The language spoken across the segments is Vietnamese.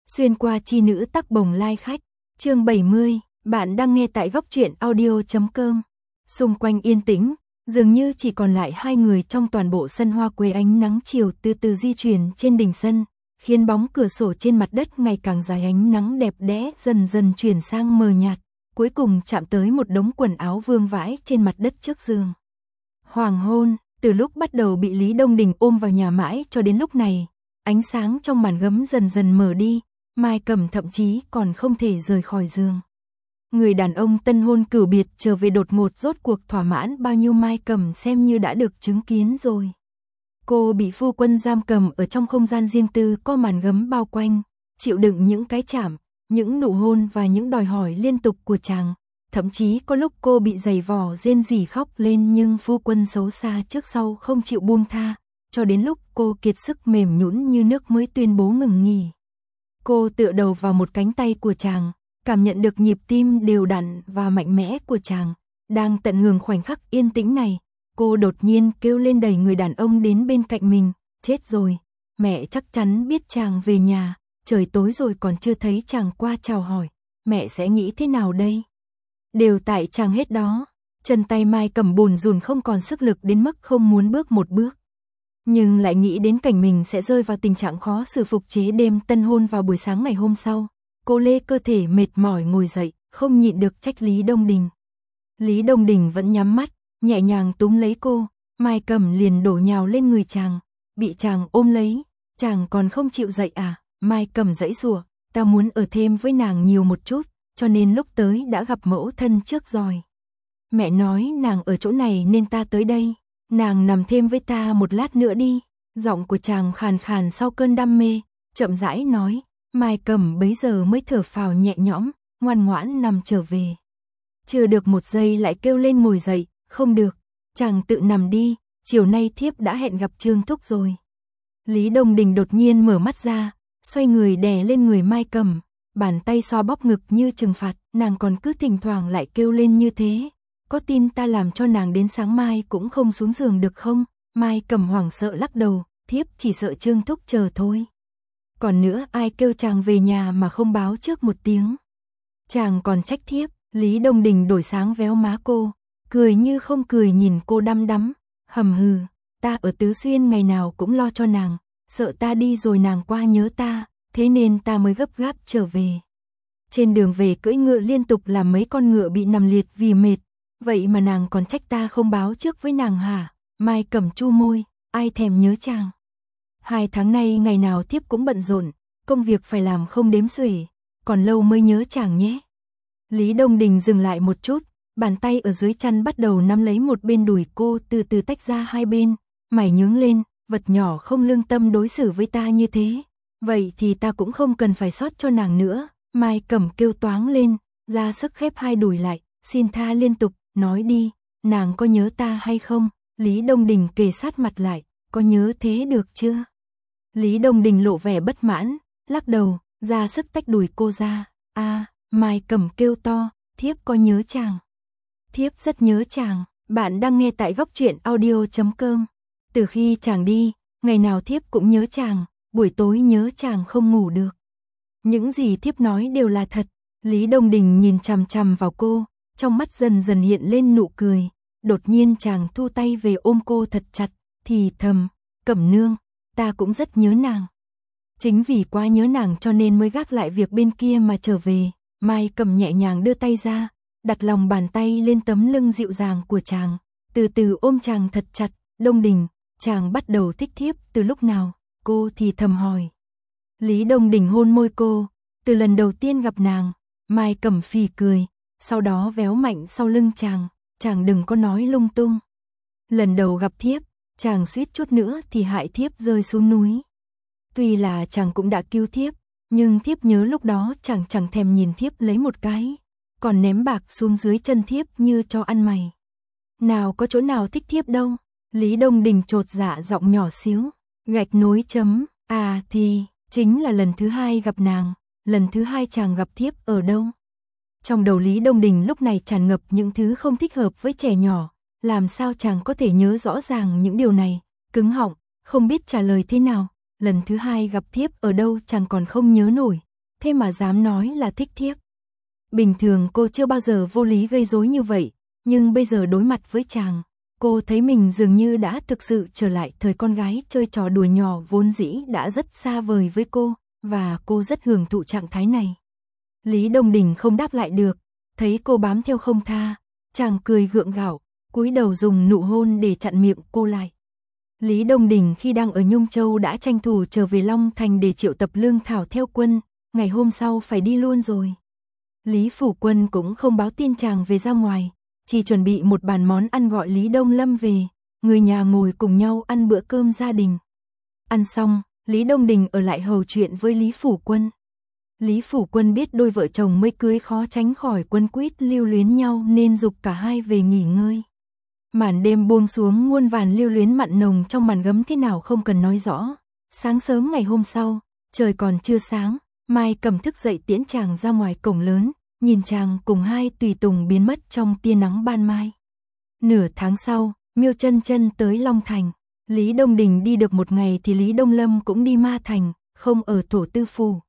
Xuyên qua chi nữ tắc bồng lai khách, chương 70, bạn đang nghe tại góc truyện audio.com. Xung quanh yên tĩnh, dường như chỉ còn lại hai người trong toàn bộ sân hoa quế. Ánh nắng chiều từ từ di chuyển trên đỉnh sân, khiến bóng cửa sổ trên mặt đất ngày càng dài. Ánh nắng đẹp đẽ dần dần chuyển sang mờ nhạt, cuối cùng chạm tới một đống quần áo vương vãi trên mặt đất trước giường. Hoàng hôn, từ lúc bắt đầu bị Lý Đông Đình ôm vào nhà mãi cho đến lúc này, ánh sáng trong màn gấm dần dần mở đi, Mai Cẩm thậm chí còn không thể rời khỏi giường. Người đàn ông tân hôn cửu biệt trở về đột ngột rốt cuộc thỏa mãn bao nhiêu Mai Cẩm xem như đã được chứng kiến rồi. Cô bị phu quân giam cầm ở trong không gian riêng tư có màn gấm bao quanh, chịu đựng những cái chạm, những nụ hôn và những đòi hỏi liên tục của chàng. Thậm chí có lúc cô bị giày vò rên rỉ khóc lên, nhưng phu quân xấu xa trước sau không chịu buông tha, cho đến lúc cô kiệt sức mềm nhũn như nước mới tuyên bố ngừng nghỉ. Cô tựa đầu vào một cánh tay của chàng, cảm nhận được nhịp tim đều đặn và mạnh mẽ của chàng. Đang tận hưởng khoảnh khắc yên tĩnh này, cô đột nhiên kêu lên đẩy người đàn ông đến bên cạnh mình. Chết rồi, mẹ chắc chắn biết chàng về nhà, trời tối rồi còn chưa thấy chàng qua chào hỏi, mẹ sẽ nghĩ thế nào đây? Đều tại chàng hết đó. Chân tay Mai Cẩm bùn rùn không còn sức lực đến mức không muốn bước một bước. Nhưng lại nghĩ đến cảnh mình sẽ rơi vào tình trạng khó xử phục chế đêm tân hôn vào buổi sáng ngày hôm sau. Cô lê cơ thể mệt mỏi ngồi dậy, không nhịn được trách Lý Đông Đình. Lý Đông Đình vẫn nhắm mắt, nhẹ nhàng túm lấy cô. Mai Cẩm liền đổ nhào lên người chàng, bị chàng ôm lấy. Chàng còn không chịu dậy à? Mai Cẩm giãy giụa, ta muốn ở thêm với nàng nhiều một chút, cho nên lúc tới đã gặp mẫu thân trước rồi. Mẹ nói nàng ở chỗ này nên ta tới đây. Nàng nằm thêm với ta một lát nữa đi. Giọng của chàng khàn khàn sau cơn đam mê, chậm rãi nói. Mai Cẩm bấy giờ mới thở phào nhẹ nhõm, ngoan ngoãn nằm trở về. Chưa được một giây lại kêu lên ngồi dậy. Không được, chàng tự nằm đi, chiều nay thiếp đã hẹn gặp Trương Thúc rồi. Lý Đông Đình đột nhiên mở mắt ra, xoay người đè lên người Mai Cẩm, bàn tay xoa bóp ngực như trừng phạt. Nàng còn cứ thỉnh thoảng lại kêu lên như thế, có tin ta làm cho nàng đến sáng mai cũng không xuống giường được không? Mai Cẩm hoảng sợ lắc đầu, thiếp chỉ sợ Trương Thúc chờ thôi. Còn nữa, ai kêu chàng về nhà mà không báo trước một tiếng? Chàng còn trách thiếp. Lý Đông Đình đổi sáng véo má cô, cười như không cười nhìn cô đăm đắm, hầm hừ, ta ở Tứ Xuyên ngày nào cũng lo cho nàng, sợ ta đi rồi nàng qua nhớ ta, thế nên ta mới gấp gáp trở về. Trên đường về cưỡi ngựa liên tục làm mấy con ngựa bị nằm liệt vì mệt, vậy mà nàng còn trách ta không báo trước với nàng hả? Mai Cẩm chu môi, ai thèm nhớ chàng. 2 tháng nay ngày nào thiếp cũng bận rộn, công việc phải làm không đếm xuể, còn lâu mới nhớ chàng nhé. Lý Đông Đình dừng lại một chút, bàn tay ở dưới chăn bắt đầu nắm lấy một bên đùi cô, từ từ tách ra hai bên, mày nhướng lên, vật nhỏ không lương tâm đối xử với ta như thế, vậy thì ta cũng không cần phải sót cho nàng nữa. Mai Cẩm kêu toáng lên, ra sức khép hai đùi lại, xin tha liên tục, nói đi, nàng có nhớ ta hay không? Lý Đông Đình kề sát mặt lại, có nhớ thế được chưa? Lý Đông Đình lộ vẻ bất mãn, lắc đầu, ra sức tách đùi cô ra. Mai Cẩm kêu to, thiếp có nhớ chàng. Thiếp rất nhớ chàng. Bạn đang nghe tại góc truyện audio.com. Từ khi chàng đi, ngày nào thiếp cũng nhớ chàng, buổi tối nhớ chàng không ngủ được. Những gì thiếp nói đều là thật. Lý Đông Đình nhìn chằm chằm vào cô, trong mắt dần dần hiện lên nụ cười. Đột nhiên chàng thu tay về ôm cô thật chặt, thì thầm, Cẩm nương, ta cũng rất nhớ nàng. Chính vì quá nhớ nàng cho nên mới gác lại việc bên kia mà trở về. Mai Cẩm nhẹ nhàng đưa tay ra, đặt lòng bàn tay lên tấm lưng dịu dàng của chàng, từ từ ôm chàng thật chặt. Đông Đình, chàng bắt đầu thích thiếp từ lúc nào? Cô thì thầm hỏi. Lý Đông Đình hôn môi cô, từ lần đầu tiên gặp nàng. Mai Cẩm phì cười, sau đó véo mạnh sau lưng chàng đừng có nói lung tung. Lần đầu gặp thiếp, chàng suýt chút nữa thì hại thiếp rơi xuống núi. Tuy là chàng cũng đã cứu thiếp, nhưng thiếp nhớ lúc đó chàng chẳng thèm nhìn thiếp lấy một cái, còn ném bạc xuống dưới chân thiếp như cho ăn mày. Nào có chỗ nào thích thiếp đâu. Lý Đông Đình chột dạ giọng nhỏ xíu, gạch nối chấm, thì chính là lần thứ 2 gặp nàng, lần thứ 2 chàng gặp thiếp ở đâu? Trong đầu Lý Đông Đình lúc này tràn ngập những thứ không thích hợp với trẻ nhỏ, làm sao chàng có thể nhớ rõ ràng những điều này, cứng họng, không biết trả lời thế nào. Lần thứ 2 gặp thiếp ở đâu chàng còn không nhớ nổi, thế mà dám nói là thích thiếp. Bình thường cô chưa bao giờ vô lý gây rối như vậy, nhưng bây giờ đối mặt với chàng, cô thấy mình dường như đã thực sự trở lại thời con gái chơi trò đùa nhỏ vốn dĩ đã rất xa vời với cô, và cô rất hưởng thụ trạng thái này. Lý Đông Đình không đáp lại được, thấy cô bám theo không tha, chàng cười gượng gạo, cúi đầu dùng nụ hôn để chặn miệng cô lại. Lý Đông Đình khi đang ở Nhung Châu đã tranh thủ trở về Long Thành để triệu tập lương thảo theo quân, ngày hôm sau phải đi luôn rồi. Lý Phủ Quân cũng không báo tin chàng về ra ngoài, chỉ chuẩn bị một bàn món ăn gọi Lý Đông Lâm về, người nhà ngồi cùng nhau ăn bữa cơm gia đình. Ăn xong, Lý Đông Đình ở lại hầu chuyện với Lý Phủ Quân. Lý Phủ Quân biết đôi vợ chồng mới cưới khó tránh khỏi quấn quýt lưu luyến nhau nên giục cả hai về nghỉ ngơi. Màn đêm buông xuống muôn vàn lưu luyến mặn nồng trong màn gấm thế nào không cần nói rõ. Sáng sớm ngày hôm sau, trời còn chưa sáng, Mai Cầm thức dậy tiễn chàng ra ngoài cổng lớn, nhìn chàng cùng hai tùy tùng biến mất trong tia nắng ban mai. Nửa tháng sau, Miêu Chân Chân tới Long Thành. Lý Đông Đình đi được một ngày thì Lý Đông Lâm cũng đi Ma Thành, không ở Thổ Tư Phủ.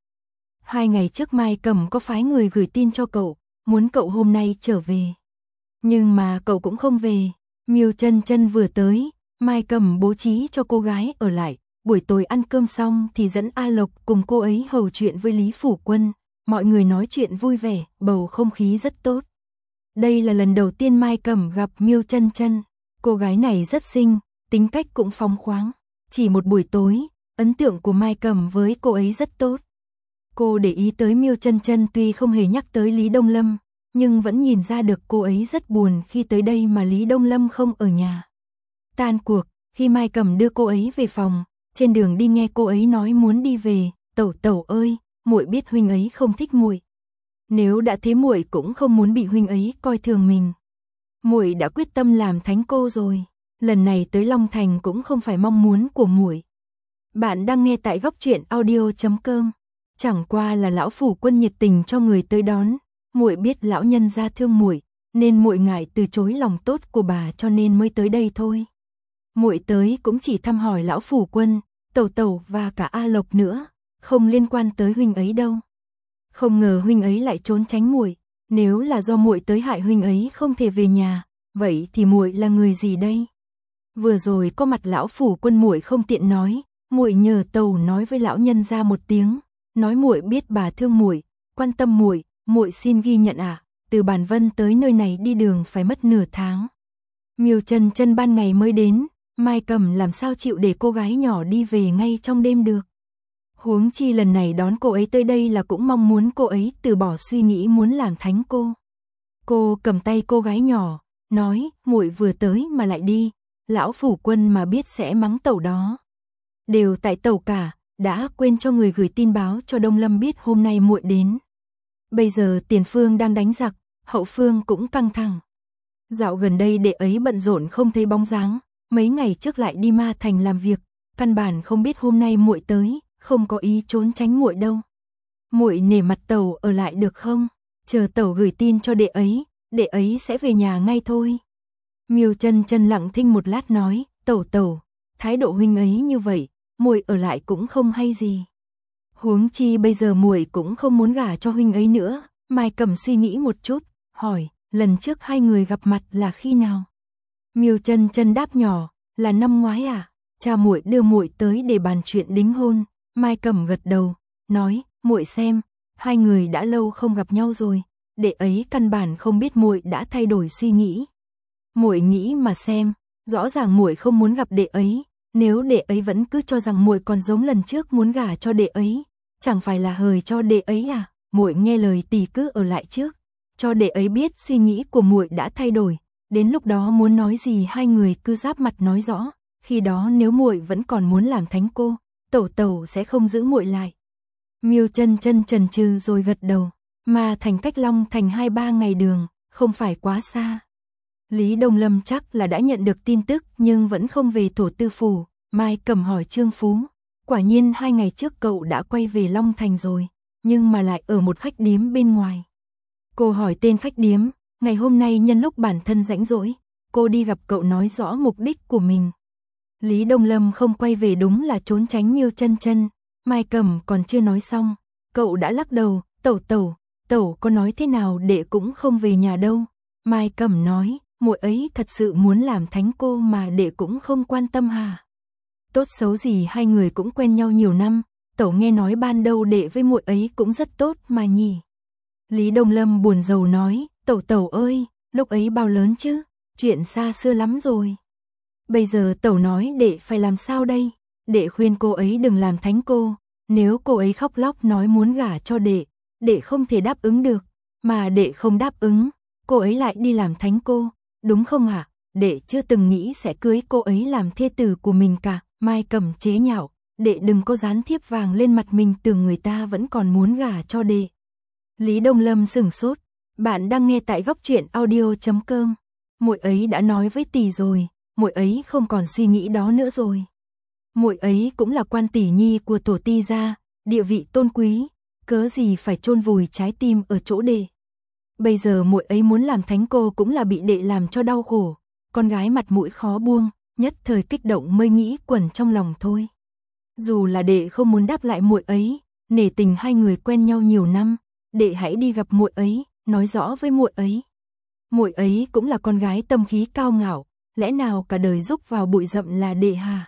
2 ngày trước Mai Cầm có phái người gửi tin cho cậu, muốn cậu hôm nay trở về. Nhưng mà cậu cũng không về. Miêu Chân Chân vừa tới, Mai Cầm bố trí cho cô gái ở lại, buổi tối ăn cơm xong thì dẫn A Lộc cùng cô ấy hầu chuyện với Lý Phủ Quân, mọi người nói chuyện vui vẻ, bầu không khí rất tốt. Đây là lần đầu tiên Mai Cầm gặp Miêu Chân Chân, cô gái này rất xinh, tính cách cũng phóng khoáng. Chỉ một buổi tối, ấn tượng của Mai Cầm với cô ấy rất tốt. Cô để ý tới Miêu Chân Chân tuy không hề nhắc tới Lý Đông Lâm, nhưng vẫn nhìn ra được cô ấy rất buồn khi tới đây mà Lý Đông Lâm không ở nhà. Tan cuộc, khi Mai Cầm đưa cô ấy về phòng, trên đường đi nghe cô ấy nói muốn đi về, "Tẩu tẩu ơi, muội biết huynh ấy không thích muội. Nếu đã thế muội cũng không muốn bị huynh ấy coi thường mình. Muội đã quyết tâm làm thánh cô rồi, lần này tới Long Thành cũng không phải mong muốn của muội." Bạn đang nghe tại góc truyện audio.com. Chẳng qua là lão phủ quân nhiệt tình cho người tới đón, muội biết lão nhân gia thương muội, nên muội ngại từ chối lòng tốt của bà cho nên mới tới đây thôi. Muội tới cũng chỉ thăm hỏi lão phủ quân, tẩu tẩu và cả A Lộc nữa, không liên quan tới huynh ấy đâu. Không ngờ huynh ấy lại trốn tránh muội, nếu là do muội tới hại huynh ấy không thể về nhà, vậy thì muội là người gì đây? Vừa rồi có mặt lão phủ quân muội không tiện nói, muội nhờ tẩu nói với lão nhân gia một tiếng, nói muội biết bà thương muội, quan tâm muội, muội xin ghi nhận ạ. Từ Bản Vân tới nơi này đi đường phải mất nửa tháng. Miêu Chân Chân ban ngày mới đến, Mai Cầm làm sao chịu để cô gái nhỏ đi về ngay trong đêm được. Huống chi lần này đón cô ấy tới đây là cũng mong muốn cô ấy từ bỏ suy nghĩ muốn làm thánh cô. Cô cầm tay cô gái nhỏ, nói, muội vừa tới mà lại đi, lão phủ quân mà biết sẽ mắng tẩu đó. Đều tại tẩu cả, đã quên cho người gửi tin báo cho Đông Lâm biết hôm nay muội đến. Bây giờ tiền phương đang đánh giặc, hậu phương cũng căng thẳng. Dạo gần đây đệ ấy bận rộn không thấy bóng dáng, mấy ngày trước lại đi Ma Thành làm việc, căn bản không biết hôm nay muội tới, không có ý trốn tránh muội đâu. Muội nể mặt tẩu ở lại được không? Chờ tẩu gửi tin cho đệ ấy sẽ về nhà ngay thôi. Miêu Chân Chân lặng thinh một lát nói, tẩu, thái độ huynh ấy như vậy, muội ở lại cũng không hay gì. Huống chi bây giờ muội cũng không muốn gả cho huynh ấy nữa. Mai Cầm suy nghĩ một chút, hỏi, lần trước hai người gặp mặt là khi nào? Miêu Chân Chân đáp nhỏ, là năm ngoái à? Cha muội đưa muội tới để bàn chuyện đính hôn. Mai Cầm gật đầu, nói, muội xem, hai người đã lâu không gặp nhau rồi, đệ ấy căn bản không biết muội đã thay đổi suy nghĩ. Muội nghĩ mà xem, rõ ràng muội không muốn gặp đệ ấy, nếu đệ ấy vẫn cứ cho rằng muội còn giống lần trước muốn gả cho đệ ấy, chẳng phải là hời cho đệ ấy à? Muội nghe lời tỷ cứ ở lại trước, cho đệ ấy biết suy nghĩ của muội đã thay đổi, đến lúc đó muốn nói gì hai người cứ giáp mặt nói rõ, khi đó nếu muội vẫn còn muốn làm thánh cô, tẩu sẽ không giữ muội lại. Miêu Chân Chân chần chừ rồi gật đầu, mà thành cách Long Thành 2-3 ngày đường, không phải quá xa. Lý Đông Lâm chắc là đã nhận được tin tức nhưng vẫn không về Thổ Tư Phủ. Mai Cầm hỏi Trương Phú, quả nhiên 2 ngày trước cậu đã quay về Long Thành rồi, nhưng mà lại ở một khách điếm bên ngoài. Cô hỏi tên khách điếm, ngày hôm nay nhân lúc bản thân rảnh rỗi, cô đi gặp cậu nói rõ mục đích của mình. Lý Đông Lâm không quay về đúng là trốn tránh Miêu Chân Chân. Mai Cầm còn chưa nói xong, Cậu đã lắc đầu, tẩu có nói thế nào đệ cũng không về nhà đâu. Mai Cẩm nói, muội ấy thật sự muốn làm thánh cô mà đệ cũng không quan tâm hả? Tốt xấu gì hai người cũng quen nhau nhiều năm, tẩu nghe nói ban đầu đệ với muội ấy cũng rất tốt mà nhỉ. Lý Đông Lâm buồn rầu nói, tẩu ơi, lúc ấy bao lớn chứ, chuyện xa xưa lắm rồi. Bây giờ tẩu nói đệ phải làm sao đây? Đệ khuyên cô ấy đừng làm thánh cô, nếu cô ấy khóc lóc nói muốn gả cho đệ không thể đáp ứng được, mà đệ không đáp ứng, cô ấy lại đi làm thánh cô, đúng không hả? Đệ chưa từng nghĩ sẽ cưới cô ấy làm thê tử của mình cả. Mai Cẩm chế nhạo, đệ đừng có dán thiếp vàng lên mặt mình, tưởng người ta vẫn còn muốn gả cho đệ. Lý Đông Lâm sửng sốt, bạn đang nghe tại Góc Truyện Audio.com. Muội ấy đã nói với tỷ rồi, muội ấy không còn suy nghĩ đó nữa rồi. Muội ấy cũng là quan tỷ nhi của tổ ti gia, địa vị tôn quý, cớ gì phải chôn vùi trái tim ở chỗ đệ. Bây giờ muội ấy muốn làm thánh cô cũng là bị đệ làm cho đau khổ, con gái mặt mũi khó buông, nhất thời kích động mới nghĩ quẩn trong lòng thôi. Dù là đệ không muốn đáp lại muội ấy, nể tình hai người quen nhau nhiều năm, đệ hãy đi gặp muội ấy, nói rõ với muội ấy. Muội ấy cũng là con gái tâm khí cao ngạo, lẽ nào cả đời rúc vào bụi rậm là đệ hả?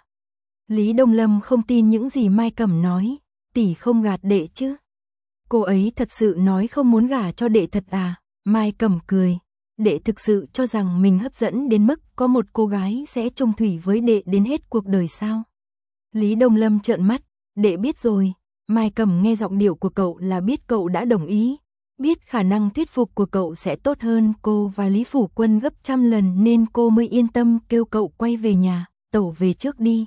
Lý Đông Lâm không tin những gì Mai Cẩm nói, tỷ không gạt đệ chứ? Cô ấy thật sự nói không muốn gả cho đệ thật à? Mai Cẩm cười, đệ thực sự cho rằng mình hấp dẫn đến mức có một cô gái sẽ chung thủy với đệ đến hết cuộc đời sao? Lý Đông Lâm trợn mắt, đệ biết rồi. Mai Cẩm nghe giọng điệu của cậu là biết cậu đã đồng ý, biết khả năng thuyết phục của cậu sẽ tốt hơn cô và Lý Phủ Quân gấp trăm lần nên cô mới yên tâm kêu cậu quay về nhà, tẩu về trước đi.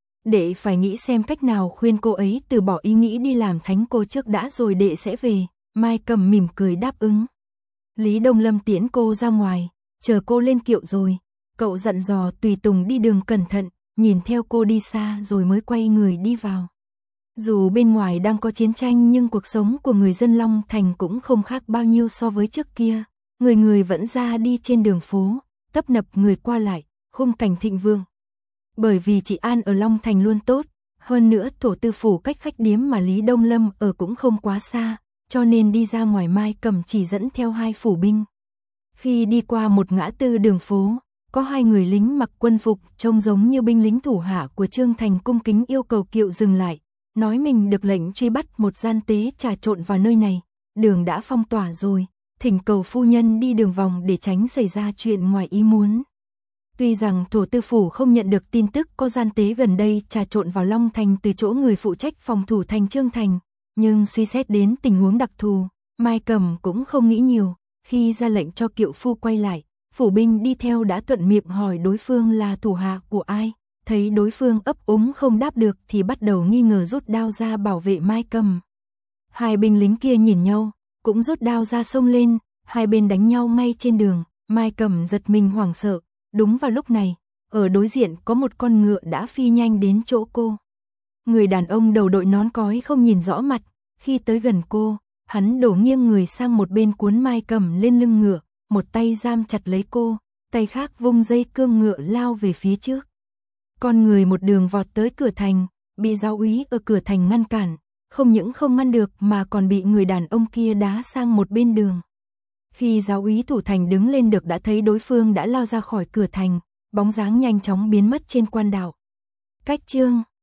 Đệ phải nghĩ xem cách nào khuyên cô ấy từ bỏ ý nghĩ đi làm thánh cô trước đã rồi đệ sẽ về. Mai Cẩm mỉm cười đáp ứng. Lý Đông Lâm tiễn cô ra ngoài, chờ cô lên kiệu rồi, cậu dặn dò tùy tùng đi đường cẩn thận, nhìn theo cô đi xa rồi mới quay người đi vào. Dù bên ngoài đang có chiến tranh nhưng cuộc sống của người dân Long Thành cũng không khác bao nhiêu so với trước kia, người vẫn ra đi trên đường phố, tấp nập người qua lại, khung cảnh thịnh vượng. Bởi vì trị an ở Long Thành luôn tốt, hơn nữa Thổ Tư Phủ cách khách điếm mà Lý Đông Lâm ở cũng không quá xa, cho nên đi ra ngoài Mai Cẩm chỉ dẫn theo hai phủ binh. Khi đi qua một ngã tư đường phố, có hai người lính mặc quân phục trông giống như binh lính thủ hạ của Trương Thành cung kính yêu cầu kiệu dừng lại, nói mình được lệnh truy bắt một gian tế trà trộn vào nơi này, đường đã phong tỏa rồi, thỉnh cầu phu nhân đi đường vòng để tránh xảy ra chuyện ngoài ý muốn. Tuy rằng Thổ Tư Phủ không nhận được tin tức có gian tế gần đây trà trộn vào Long Thành từ chỗ người phụ trách phòng thủ thành Trương Thành, nhưng suy xét đến tình huống đặc thù, Mai Cẩm cũng không nghĩ nhiều, khi ra lệnh cho kiệu phu quay lại, phủ binh đi theo đã thuận miệng hỏi đối phương là thủ hạ của ai, thấy đối phương ấp úng không đáp được thì bắt đầu nghi ngờ rút đao ra bảo vệ Mai Cẩm. Hai binh lính kia nhìn nhau, cũng rút đao ra xông lên, hai bên đánh nhau ngay trên đường, Mai Cẩm giật mình hoảng sợ. Đúng vào lúc này, ở đối diện có một con ngựa đã phi nhanh đến chỗ cô. Người đàn ông đầu đội nón cói không nhìn rõ mặt, khi tới gần cô, hắn đổ nghiêng người sang một bên cuốn Mai Cẩm lên lưng ngựa, một tay giam chặt lấy cô, tay khác vung dây cương ngựa lao về phía trước. Con người một đường vọt tới cửa thành, bị giáo úy ở cửa thành ngăn cản, không những không ngăn được mà còn bị người đàn ông kia đá sang một bên đường. Khi giáo úy thủ thành đứng lên được đã thấy đối phương đã lao ra khỏi cửa thành, bóng dáng nhanh chóng biến mất trên quan đạo. Cách chương